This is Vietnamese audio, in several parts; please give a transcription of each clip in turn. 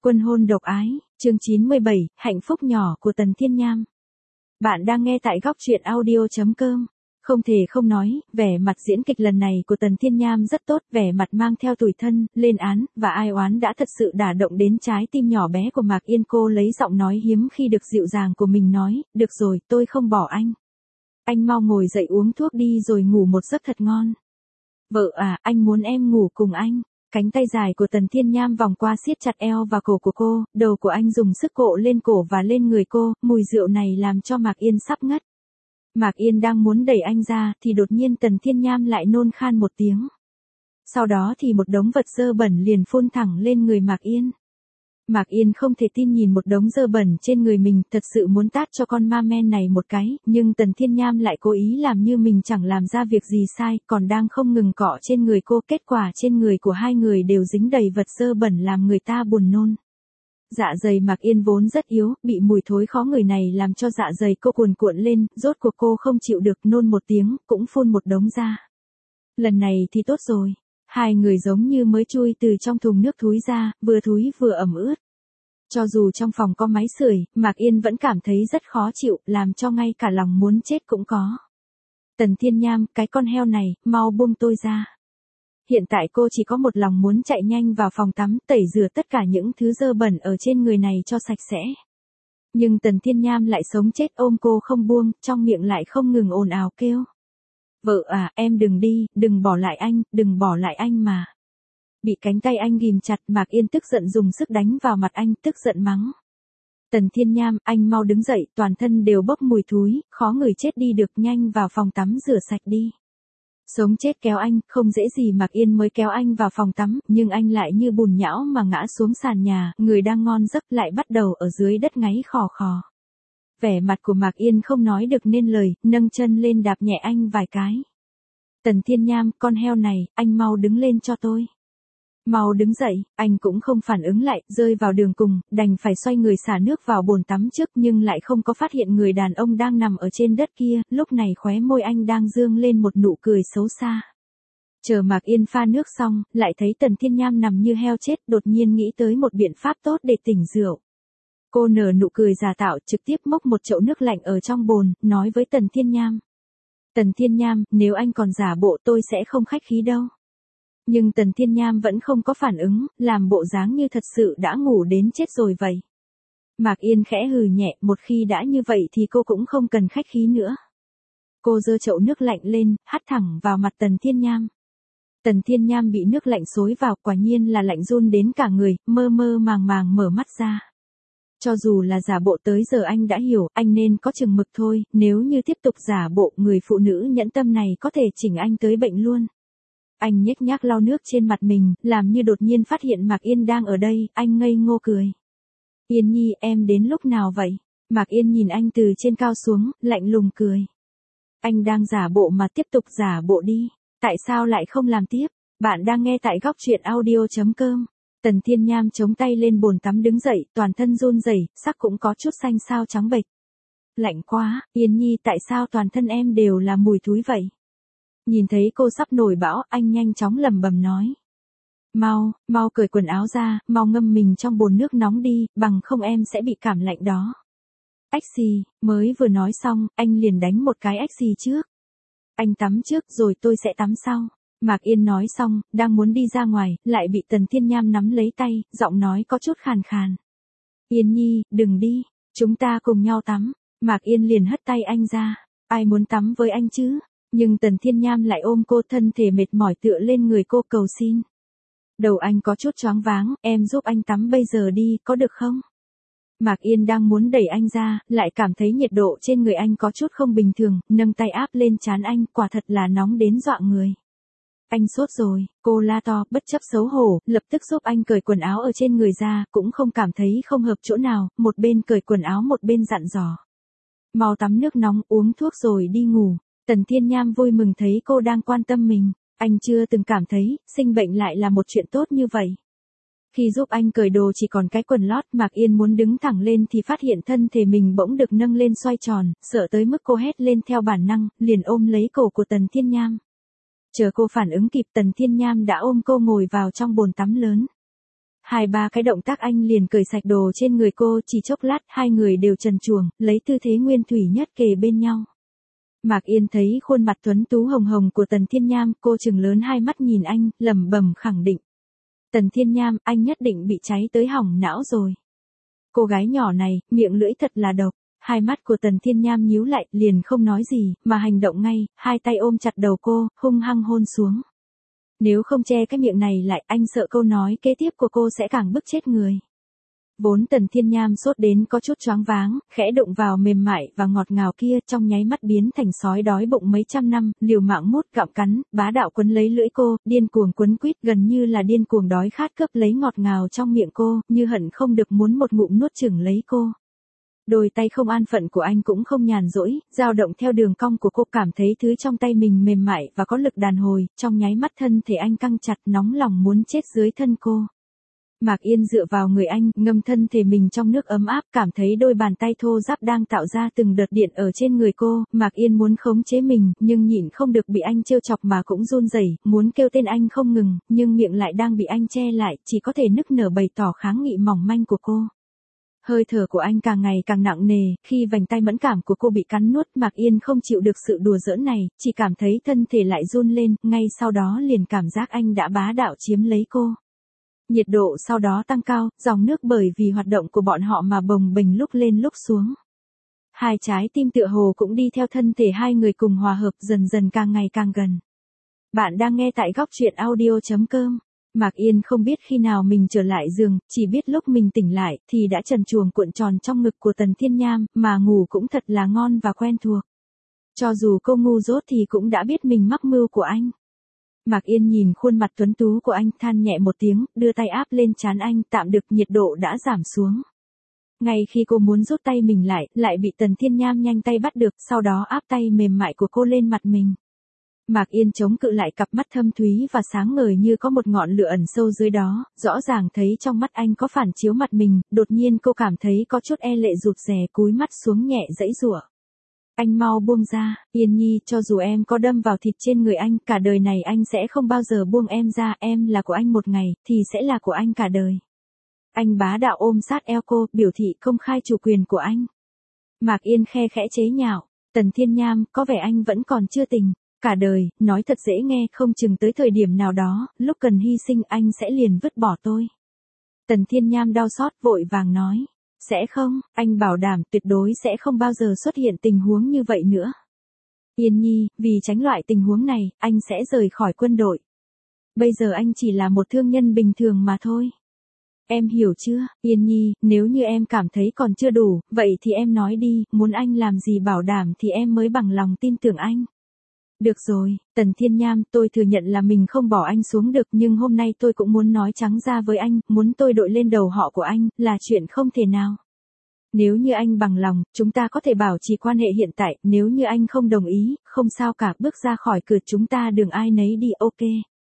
Quân hôn độc ái, chương 97, hạnh phúc nhỏ của Tần Thiên Nham. Bạn đang nghe tại góc truyện audio.com. Không thể không nói, vẻ mặt diễn kịch lần này của Tần Thiên Nham rất tốt, vẻ mặt mang theo tủi thân, lên án, và ai oán đã thật sự đả động đến trái tim nhỏ bé của Mạc Yên. Cô lấy giọng nói hiếm khi được dịu dàng của mình nói, được rồi, tôi không bỏ anh. Anh mau ngồi dậy uống thuốc đi rồi ngủ một giấc thật ngon. Vợ à, anh muốn em ngủ cùng anh. Cánh tay dài của Tần Thiên Nham vòng qua siết chặt eo và cổ của cô, đầu của anh dùng sức cộ lên cổ và lên người cô, mùi rượu này làm cho Mạc Yên sắp ngất. Mạc Yên đang muốn đẩy anh ra thì đột nhiên Tần Thiên Nham lại nôn khan một tiếng. Sau đó thì một đống vật dơ bẩn liền phun thẳng lên người Mạc Yên. Mạc Yên không thể tin nhìn một đống dơ bẩn trên người mình, thật sự muốn tát cho con ma men này một cái, nhưng Tần Thiên Nham lại cố ý làm như mình chẳng làm ra việc gì sai, còn đang không ngừng cọ trên người cô, kết quả trên người của hai người đều dính đầy vật dơ bẩn làm người ta buồn nôn. Dạ dày Mạc Yên vốn rất yếu, bị mùi thối khó người này làm cho dạ dày cô cuồn cuộn lên, rốt cuộc cô không chịu được, nôn một tiếng, cũng phun một đống ra. Lần này thì tốt rồi. Hai người giống như mới chui từ trong thùng nước thúi ra, vừa thúi vừa ẩm ướt. Cho dù trong phòng có máy sưởi, Mạc Yên vẫn cảm thấy rất khó chịu, làm cho ngay cả lòng muốn chết cũng có. Tần Thiên Nham, cái con heo này, mau buông tôi ra. Hiện tại cô chỉ có một lòng muốn chạy nhanh vào phòng tắm, tẩy rửa tất cả những thứ dơ bẩn ở trên người này cho sạch sẽ. Nhưng Tần Thiên Nham lại sống chết ôm cô không buông, trong miệng lại không ngừng ồn ào kêu. Vợ à, em đừng đi, đừng bỏ lại anh mà. Bị cánh tay anh ghìm chặt, Mạc Yên tức giận dùng sức đánh vào mặt anh, tức giận mắng. Tần Thiên Nham, anh mau đứng dậy, toàn thân đều bốc mùi thúi, khó người chết đi được, nhanh vào phòng tắm rửa sạch đi. Sống chết kéo anh, không dễ gì Mạc Yên mới kéo anh vào phòng tắm, nhưng anh lại như bùn nhão mà ngã xuống sàn nhà, người đang ngon giấc lại bắt đầu ở dưới đất ngáy khò khò. Vẻ mặt của Mạc Yên không nói được nên lời, nâng chân lên đạp nhẹ anh vài cái. Tần Thiên Nham, con heo này, anh mau đứng lên cho tôi. Mau đứng dậy, anh cũng không phản ứng lại, rơi vào đường cùng, đành phải xoay người xả nước vào bồn tắm trước nhưng lại không có phát hiện người đàn ông đang nằm ở trên đất kia, lúc này khóe môi anh đang dương lên một nụ cười xấu xa. Chờ Mạc Yên pha nước xong, lại thấy Tần Thiên Nham nằm như heo chết, đột nhiên nghĩ tới một biện pháp tốt để tỉnh rượu. Cô nở nụ cười giả tạo, trực tiếp múc một chậu nước lạnh ở trong bồn, nói với Tần Thiên Nham. Tần Thiên Nham, nếu anh còn giả bộ tôi sẽ không khách khí đâu. Nhưng Tần Thiên Nham vẫn không có phản ứng, làm bộ dáng như thật sự đã ngủ đến chết rồi vậy. Mạc Yên khẽ hừ nhẹ, một khi đã như vậy thì cô cũng không cần khách khí nữa. Cô giơ chậu nước lạnh lên, hắt thẳng vào mặt Tần Thiên Nham. Tần Thiên Nham bị nước lạnh xối vào, quả nhiên là lạnh run đến cả người, mơ mơ màng màng mở mắt ra. Cho dù là giả bộ tới giờ anh đã hiểu, anh nên có chừng mực thôi, nếu như tiếp tục giả bộ, người phụ nữ nhẫn tâm này có thể chỉnh anh tới bệnh luôn. Anh nhếch nhác lau nước trên mặt mình, làm như đột nhiên phát hiện Mạc Yên đang ở đây, anh ngây ngô cười. Yên Nhi, em đến lúc nào vậy? Mạc Yên nhìn anh từ trên cao xuống, lạnh lùng cười. Anh đang giả bộ mà tiếp tục giả bộ đi, tại sao lại không làm tiếp? Bạn đang nghe tại góc truyện audio.com. Tần Thiên Nham chống tay lên bồn tắm đứng dậy, toàn thân run rẩy, sắc cũng có chút xanh xao trắng bệch. Lạnh quá, Yên Nhi, tại sao toàn thân em đều là mùi thúi vậy? Nhìn thấy cô sắp nổi bão, anh nhanh chóng lẩm bẩm nói. Mau cởi quần áo ra, mau ngâm mình trong bồn nước nóng đi, bằng không em sẽ bị cảm lạnh đó. Ách xì, mới vừa nói xong, anh liền đánh một cái ách xì trước. Anh tắm trước rồi tôi sẽ tắm sau. Mạc Yên nói xong, đang muốn đi ra ngoài, lại bị Tần Thiên Nham nắm lấy tay, giọng nói có chút khàn khàn. Yên Nhi, đừng đi, chúng ta cùng nhau tắm. Mạc Yên liền hất tay anh ra, ai muốn tắm với anh chứ? Nhưng Tần Thiên Nham lại ôm cô, thân thể mệt mỏi tựa lên người cô cầu xin. Đầu anh có chút choáng váng, em giúp anh tắm bây giờ đi, có được không? Mạc Yên đang muốn đẩy anh ra, lại cảm thấy nhiệt độ trên người anh có chút không bình thường, nâng tay áp lên trán anh, quả thật là nóng đến dọa người. Anh sốt rồi, cô la to, bất chấp xấu hổ, lập tức giúp anh cởi quần áo ở trên người ra, cũng không cảm thấy không hợp chỗ nào, một bên cởi quần áo một bên dặn dò. Mau tắm nước nóng, uống thuốc rồi đi ngủ. Tần Thiên Nham vui mừng thấy cô đang quan tâm mình, anh chưa từng cảm thấy, sinh bệnh lại là một chuyện tốt như vậy. Khi giúp anh cởi đồ chỉ còn cái quần lót, Mạc Yên muốn đứng thẳng lên thì phát hiện thân thể mình bỗng được nâng lên xoay tròn, sợ tới mức cô hét lên theo bản năng, liền ôm lấy cổ của Tần Thiên Nham. Chờ cô phản ứng kịp, Tần Thiên Nham đã ôm cô ngồi vào trong bồn tắm lớn. Hai ba cái động tác anh liền cởi sạch đồ trên người cô, chỉ chốc lát hai người đều trần truồng, lấy tư thế nguyên thủy nhất kề bên nhau. Mạc Yên thấy khuôn mặt tuấn tú hồng hồng của Tần Thiên Nham, cô trừng lớn hai mắt nhìn anh, lẩm bẩm khẳng định. Tần Thiên Nham, anh nhất định bị cháy tới hỏng não rồi. Cô gái nhỏ này, miệng lưỡi thật là độc. Hai mắt của Tần Thiên Nham nhíu lại, liền không nói gì, mà hành động ngay, hai tay ôm chặt đầu cô, hung hăng hôn xuống. Nếu không che cái miệng này lại, anh sợ câu nói kế tiếp của cô sẽ càng bức chết người. Vốn Tần Thiên Nham sốt đến có chút choáng váng, khẽ đụng vào mềm mại và ngọt ngào kia, trong nháy mắt biến thành sói đói bụng mấy trăm năm, liều mạng mút gặm cắn, bá đạo quấn lấy lưỡi cô, điên cuồng quấn quýt, gần như là điên cuồng đói khát cướp lấy ngọt ngào trong miệng cô, như hận không được muốn một ngụm nuốt chửng lấy cô. Đôi tay không an phận của anh cũng không nhàn rỗi, dao động theo đường cong của cô, cảm thấy thứ trong tay mình mềm mại và có lực đàn hồi, trong nháy mắt thân thể anh căng chặt, nóng lòng muốn chết dưới thân cô. Mạc Yên dựa vào người anh, ngâm thân thể mình trong nước ấm áp, cảm thấy đôi bàn tay thô ráp đang tạo ra từng đợt điện ở trên người cô. Mạc Yên muốn khống chế mình, nhưng nhịn không được bị anh trêu chọc mà cũng run rẩy, muốn kêu tên anh không ngừng, nhưng miệng lại đang bị anh che lại, chỉ có thể nức nở bày tỏ kháng nghị mỏng manh của cô. Hơi thở của anh càng ngày càng nặng nề, khi vành tay mẫn cảm của cô bị cắn nuốt, Mạc Yên không chịu được sự đùa giỡn này, chỉ cảm thấy thân thể lại run lên, ngay sau đó liền cảm giác anh đã bá đạo chiếm lấy cô. Nhiệt độ sau đó tăng cao, dòng nước bởi vì hoạt động của bọn họ mà bồng bềnh lúc lên lúc xuống. Hai trái tim tựa hồ cũng đi theo thân thể hai người cùng hòa hợp, dần dần càng ngày càng gần. Bạn đang nghe tại góc truyện audio.com. Mạc Yên không biết khi nào mình trở lại giường, chỉ biết lúc mình tỉnh lại thì đã trần truồng cuộn tròn trong ngực của Tần Thiên Nham, mà ngủ cũng thật là ngon và quen thuộc. Cho dù cô ngu dốt thì cũng đã biết mình mắc mưu của anh. Mạc Yên nhìn khuôn mặt tuấn tú của anh, than nhẹ một tiếng, đưa tay áp lên trán anh, tạm được, nhiệt độ đã giảm xuống. Ngay khi cô muốn rút tay mình lại bị Tần Thiên Nham nhanh tay bắt được, sau đó áp tay mềm mại của cô lên mặt mình. Mạc Yên chống cự lại, cặp mắt thâm thúy và sáng ngời như có một ngọn lửa ẩn sâu dưới đó, rõ ràng thấy trong mắt anh có phản chiếu mặt mình, đột nhiên cô cảm thấy có chút e lệ, rụt rè cúi mắt xuống nhẹ giãy giụa. Anh mau buông ra, Yên Nhi, cho dù em có đâm vào thịt trên người anh, cả đời này anh sẽ không bao giờ buông em ra, em là của anh một ngày, thì sẽ là của anh cả đời. Anh bá đạo ôm sát eo cô, biểu thị công khai chủ quyền của anh. Mạc Yên khe khẽ chế nhạo, Tần Thiên Nham, có vẻ anh vẫn còn chưa tình. Cả đời, nói thật dễ nghe, không chừng tới thời điểm nào đó, lúc cần hy sinh anh sẽ liền vứt bỏ tôi. Tần Thiên Nham đau xót vội vàng nói. Sẽ không, anh bảo đảm tuyệt đối sẽ không bao giờ xuất hiện tình huống như vậy nữa. Yên Nhi, vì tránh loại tình huống này, anh sẽ rời khỏi quân đội. Bây giờ anh chỉ là một thương nhân bình thường mà thôi. Em hiểu chưa, Yên Nhi, nếu như em cảm thấy còn chưa đủ, vậy thì em nói đi, muốn anh làm gì bảo đảm thì em mới bằng lòng tin tưởng anh. Được rồi, Tần Thiên Nham, tôi thừa nhận là mình không bỏ anh xuống được, nhưng hôm nay tôi cũng muốn nói trắng ra với anh, muốn tôi đội lên đầu họ của anh, là chuyện không thể nào. Nếu như anh bằng lòng, chúng ta có thể bảo trì quan hệ hiện tại, nếu như anh không đồng ý, không sao cả, bước ra khỏi cửa chúng ta đường ai nấy đi, ok.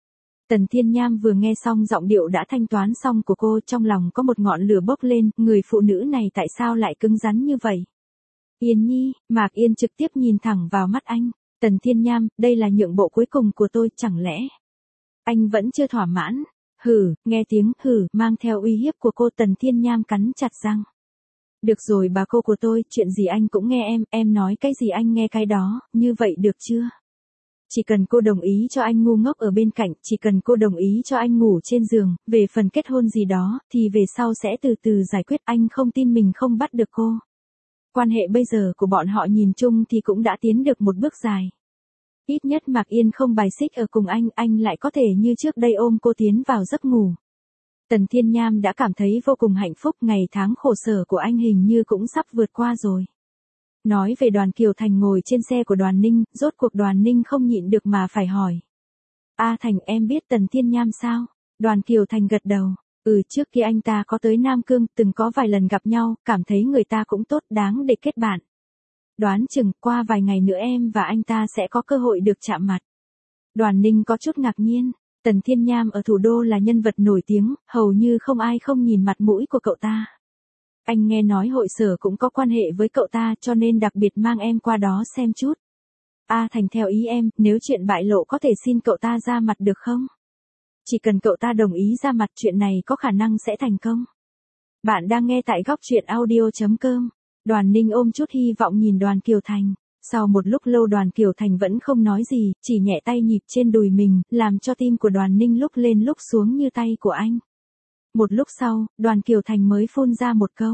Tần Thiên Nham vừa nghe xong giọng điệu đã thanh toán xong của cô, trong lòng có một ngọn lửa bốc lên, người phụ nữ này tại sao lại cứng rắn như vậy? Yên Nhi, Mạc Yên trực tiếp nhìn thẳng vào mắt anh. Tần Thiên Nham, đây là nhượng bộ cuối cùng của tôi, chẳng lẽ anh vẫn chưa thỏa mãn? Hừ, nghe tiếng hừ mang theo uy hiếp của cô, Tần Thiên Nham cắn chặt răng. Được rồi bà cô của tôi, chuyện gì anh cũng nghe em nói cái gì anh nghe cái đó, như vậy được chưa? Chỉ cần cô đồng ý cho anh ngu ngốc ở bên cạnh, chỉ cần cô đồng ý cho anh ngủ trên giường, về phần kết hôn gì đó, thì về sau sẽ từ từ giải quyết, anh không tin mình không bắt được cô. Quan hệ bây giờ của bọn họ nhìn chung thì cũng đã tiến được một bước dài. Ít nhất Mạc Yên không bài xích ở cùng anh lại có thể như trước đây ôm cô tiến vào giấc ngủ. Tần Thiên Nham đã cảm thấy vô cùng hạnh phúc, ngày tháng khổ sở của anh hình như cũng sắp vượt qua rồi. Nói về Đoàn Kiều Thành ngồi trên xe của Đoàn Ninh, rốt cuộc Đoàn Ninh không nhịn được mà phải hỏi. A Thành, em biết Tần Thiên Nham sao? Đoàn Kiều Thành gật đầu. Trước kia anh ta có tới Nam Cương, từng có vài lần gặp nhau, cảm thấy người ta cũng tốt, đáng để kết bạn. Đoán chừng qua vài ngày nữa em và anh ta sẽ có cơ hội được chạm mặt. Đoàn Ninh có chút ngạc nhiên, Tần Thiên Nham ở thủ đô là nhân vật nổi tiếng, hầu như không ai không nhìn mặt mũi của cậu ta. Anh nghe nói hội sở cũng có quan hệ với cậu ta, cho nên đặc biệt mang em qua đó xem chút. A Thành, theo ý em, nếu chuyện bại lộ có thể xin cậu ta ra mặt được không? Chỉ cần cậu ta đồng ý ra mặt chuyện này có khả năng sẽ thành công. Bạn đang nghe tại góc truyện audio.com. Đoàn Ninh ôm chút hy vọng nhìn Đoàn Kiều Thành. Sau một lúc lâu Đoàn Kiều Thành vẫn không nói gì, chỉ nhẹ tay nhịp trên đùi mình, làm cho tim của Đoàn Ninh lúc lên lúc xuống như tay của anh. Một lúc sau, Đoàn Kiều Thành mới phun ra một câu.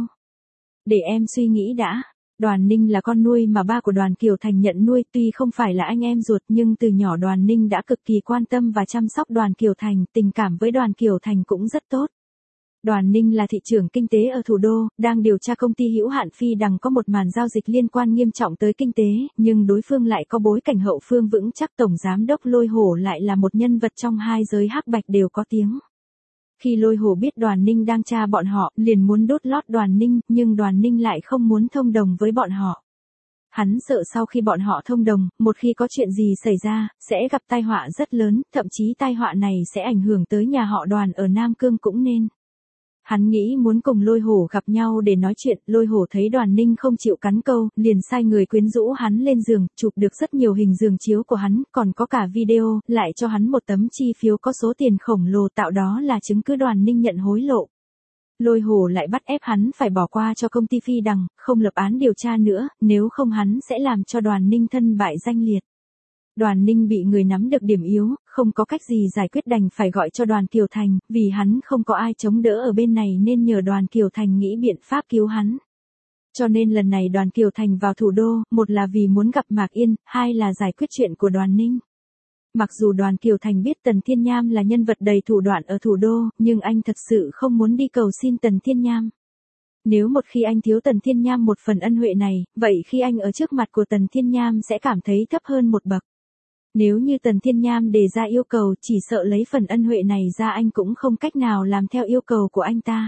Để em suy nghĩ đã. Đoàn Ninh là con nuôi mà ba của Đoàn Kiều Thành nhận nuôi, tuy không phải là anh em ruột nhưng từ nhỏ Đoàn Ninh đã cực kỳ quan tâm và chăm sóc Đoàn Kiều Thành, tình cảm với Đoàn Kiều Thành cũng rất tốt. Đoàn Ninh là thị trưởng kinh tế ở thủ đô, đang điều tra công ty hữu hạn Phi Đằng có một màn giao dịch liên quan nghiêm trọng tới kinh tế, nhưng đối phương lại có bối cảnh hậu phương vững chắc. Tổng giám đốc Lôi Hổ lại là một nhân vật trong hai giới hắc bạch đều có tiếng. Khi Lôi Hổ biết Đoàn Ninh đang tra bọn họ, liền muốn đốt lót Đoàn Ninh, nhưng Đoàn Ninh lại không muốn thông đồng với bọn họ. Hắn sợ sau khi bọn họ thông đồng, một khi có chuyện gì xảy ra, sẽ gặp tai họa rất lớn, thậm chí tai họa này sẽ ảnh hưởng tới nhà họ Đoàn ở Nam Cương cũng nên. Hắn nghĩ muốn cùng Lôi Hổ gặp nhau để nói chuyện. Lôi Hổ thấy Đoàn Ninh không chịu cắn câu, liền sai người quyến rũ hắn lên giường, chụp được rất nhiều hình giường chiếu của hắn, còn có cả video, lại cho hắn một tấm chi phiếu có số tiền khổng lồ, tạo đó là chứng cứ Đoàn Ninh nhận hối lộ. Lôi Hổ lại bắt ép hắn phải bỏ qua cho công ty Phi Đằng, không lập án điều tra nữa, nếu không hắn sẽ làm cho Đoàn Ninh thân bại danh liệt. Đoàn Ninh bị người nắm được điểm yếu, không có cách gì giải quyết đành phải gọi cho Đoàn Kiều Thành, vì hắn không có ai chống đỡ ở bên này nên nhờ Đoàn Kiều Thành nghĩ biện pháp cứu hắn. Cho nên lần này Đoàn Kiều Thành vào thủ đô, một là vì muốn gặp Mạc Yên, hai là giải quyết chuyện của Đoàn Ninh. Mặc dù Đoàn Kiều Thành biết Tần Thiên Nham là nhân vật đầy thủ đoạn ở thủ đô, nhưng anh thật sự không muốn đi cầu xin Tần Thiên Nham. Nếu một khi anh thiếu Tần Thiên Nham một phần ân huệ này, vậy khi anh ở trước mặt của Tần Thiên Nham sẽ cảm thấy thấp hơn một bậc. Nếu như Tần Thiên Nham đề ra yêu cầu, chỉ sợ lấy phần ân huệ này ra anh cũng không cách nào làm theo yêu cầu của anh ta.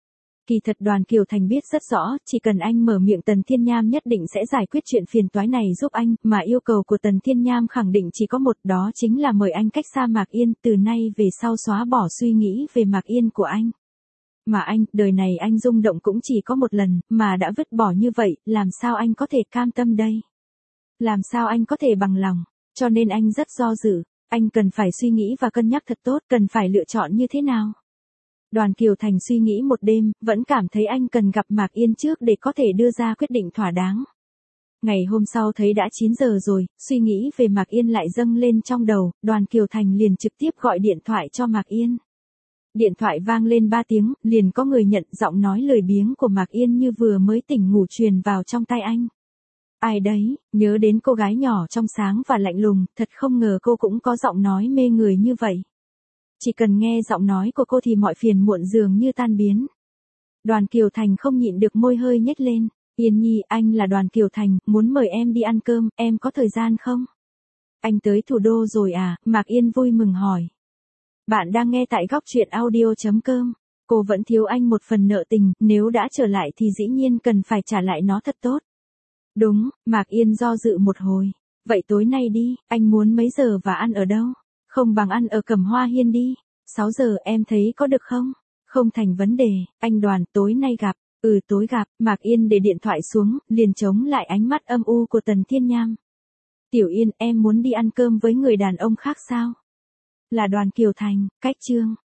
Kỳ thật Đoàn Kiều Thành biết rất rõ, chỉ cần anh mở miệng Tần Thiên Nham nhất định sẽ giải quyết chuyện phiền toái này giúp anh, mà yêu cầu của Tần Thiên Nham khẳng định chỉ có một, đó chính là mời anh cách xa Mạc Yên, từ nay về sau xóa bỏ suy nghĩ về Mạc Yên của anh. Mà anh, đời này anh rung động cũng chỉ có một lần, mà đã vứt bỏ như vậy, làm sao anh có thể cam tâm đây? Làm sao anh có thể bằng lòng? Cho nên anh rất do dự, anh cần phải suy nghĩ và cân nhắc thật tốt, cần phải lựa chọn như thế nào. Đoàn Kiều Thành suy nghĩ một đêm, vẫn cảm thấy anh cần gặp Mạc Yên trước để có thể đưa ra quyết định thỏa đáng. Ngày hôm sau thấy đã 9 giờ rồi, suy nghĩ về Mạc Yên lại dâng lên trong đầu, Đoàn Kiều Thành liền trực tiếp gọi điện thoại cho Mạc Yên. Điện thoại vang lên 3 tiếng, liền có người nhận, giọng nói lười biếng của Mạc Yên như vừa mới tỉnh ngủ truyền vào trong tai anh. Ai đấy, nhớ đến cô gái nhỏ trong sáng và lạnh lùng, thật không ngờ cô cũng có giọng nói mê người như vậy. Chỉ cần nghe giọng nói của cô thì mọi phiền muộn dường như tan biến. Đoàn Kiều Thành không nhịn được môi hơi nhếch lên. Yên Nhi, anh là Đoàn Kiều Thành, muốn mời em đi ăn cơm, em có thời gian không? Anh tới thủ đô rồi à? Mạc Yên vui mừng hỏi. Bạn đang nghe tại góc truyện audio.com. Cô vẫn thiếu anh một phần nợ tình, nếu đã trở lại thì dĩ nhiên cần phải trả lại nó thật tốt. Đúng, Mạc Yên do dự một hồi. Vậy tối nay đi, anh muốn mấy giờ và ăn ở đâu? Không bằng ăn ở Cẩm Hoa Hiên đi. 6 giờ em thấy có được không? Không thành vấn đề, anh Đoàn, tối nay gặp. Tối gặp. Mạc Yên để điện thoại xuống, liền chống lại ánh mắt âm u của Tần Thiên Nham. Tiểu Yên, em muốn đi ăn cơm với người đàn ông khác sao? Là Đoàn Kiều Thành, cách Trương.